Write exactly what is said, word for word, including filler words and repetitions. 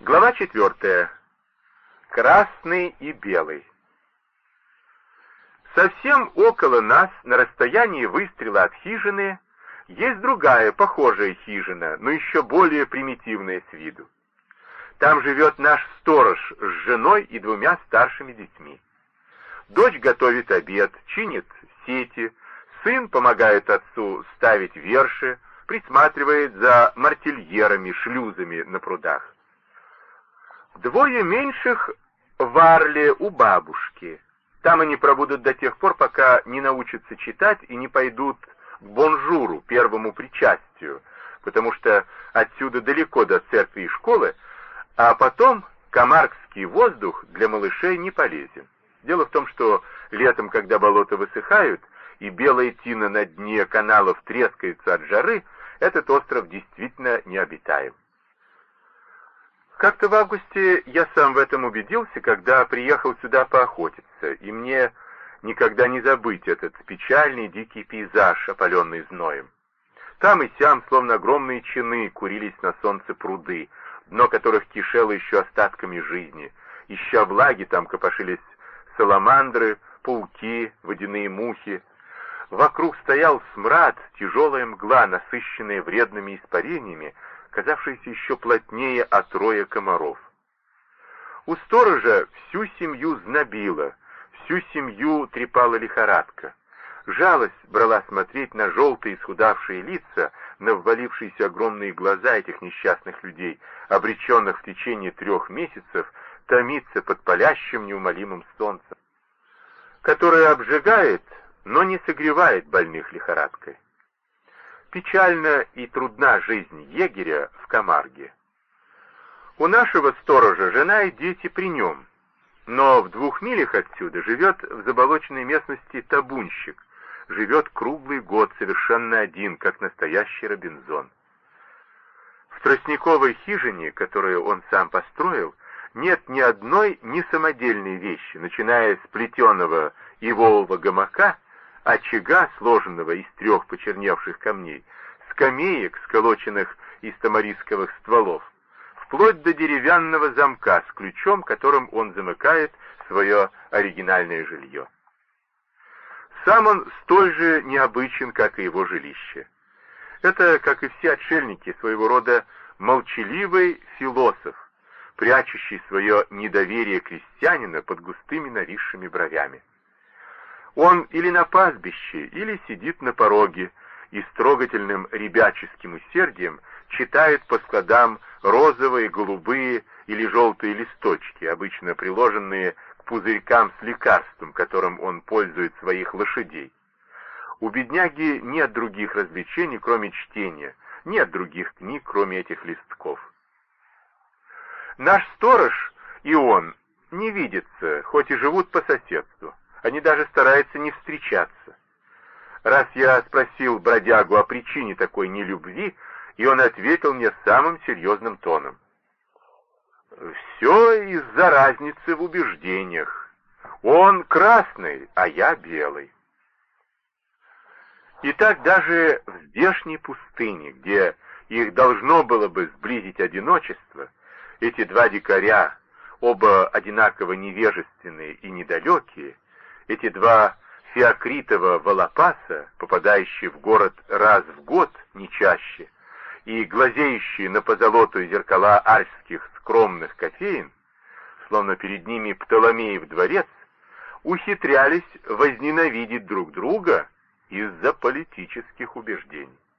Глава четвертая. Красный и белый. Совсем около нас, на расстоянии выстрела от хижины, есть другая, похожая хижина, но еще более примитивная с виду. Там живет наш сторож с женой и двумя старшими детьми. Дочь готовит обед, чинит сети, сын помогает отцу ставить верши, присматривает за мартильерами, шлюзами на прудах. Двое меньших в Арле у бабушки. Там они пробудут до тех пор, пока не научатся читать и не пойдут к бонжуру, первому причастию, потому что отсюда далеко до церкви и школы, а потом камаркский воздух для малышей не полезен. Дело в том, что летом, когда болота высыхают и белая тина на дне каналов трескается от жары, этот остров действительно необитаем. Как-то в августе я сам в этом убедился, когда приехал сюда поохотиться, и мне никогда не забыть этот печальный дикий пейзаж, опаленный зноем. Там и сям, словно огромные чины, курились на солнце пруды, дно которых кишело еще остатками жизни. Ища влаги, там копошились саламандры, пауки, водяные мухи. Вокруг стоял смрад, тяжелая мгла, насыщенная вредными испарениями, казавшийся еще плотнее от роя комаров. У сторожа всю семью знобило, всю семью трепала лихорадка. Жалость брала смотреть на желтые исхудавшие лица, на ввалившиеся огромные глаза этих несчастных людей, обреченных в течение трех месяцев томиться под палящим неумолимым солнцем, которое обжигает, но не согревает больных лихорадкой. Печальна и трудна жизнь егеря в Камарге. У нашего сторожа жена и дети при нем, но в двух милях отсюда живет в заболоченной местности табунщик, живет круглый год совершенно один, как настоящий Робинзон. В тростниковой хижине, которую он сам построил, нет ни одной несамодельной вещи, начиная с плетеного ивового гамака, очага, сложенного из трех почерневших камней, скамеек, сколоченных из тамарисковых стволов, вплоть до деревянного замка с ключом, которым он замыкает свое оригинальное жилье. Сам он столь же необычен, как и его жилище. Это, как и все отшельники, своего рода молчаливый философ, прячущий свое недоверие крестьянина под густыми нависшими бровями. Он или на пастбище, или сидит на пороге и с трогательным ребяческим усердием читает по складам розовые, голубые или желтые листочки, обычно приложенные к пузырькам с лекарством, которым он пользует своих лошадей. У бедняги нет других развлечений, кроме чтения, нет других книг, кроме этих листков. Наш сторож и он не видятся, хоть и живут по соседству. Они даже стараются не встречаться. Раз я спросил бродягу о причине такой нелюбви, и он ответил мне самым серьезным тоном. «Все из-за разницы в убеждениях. Он красный, а я белый». И так даже в здешней пустыне, где их должно было бы сблизить одиночество, эти два дикаря, оба одинаково невежественные и недалекие, эти два феокритова волопаса, попадающие в город раз в год, не чаще, и глазеющие на позолоту зеркала альпских скромных кофеин, словно перед ними Птоломеев дворец, ухитрялись возненавидеть друг друга из-за политических убеждений.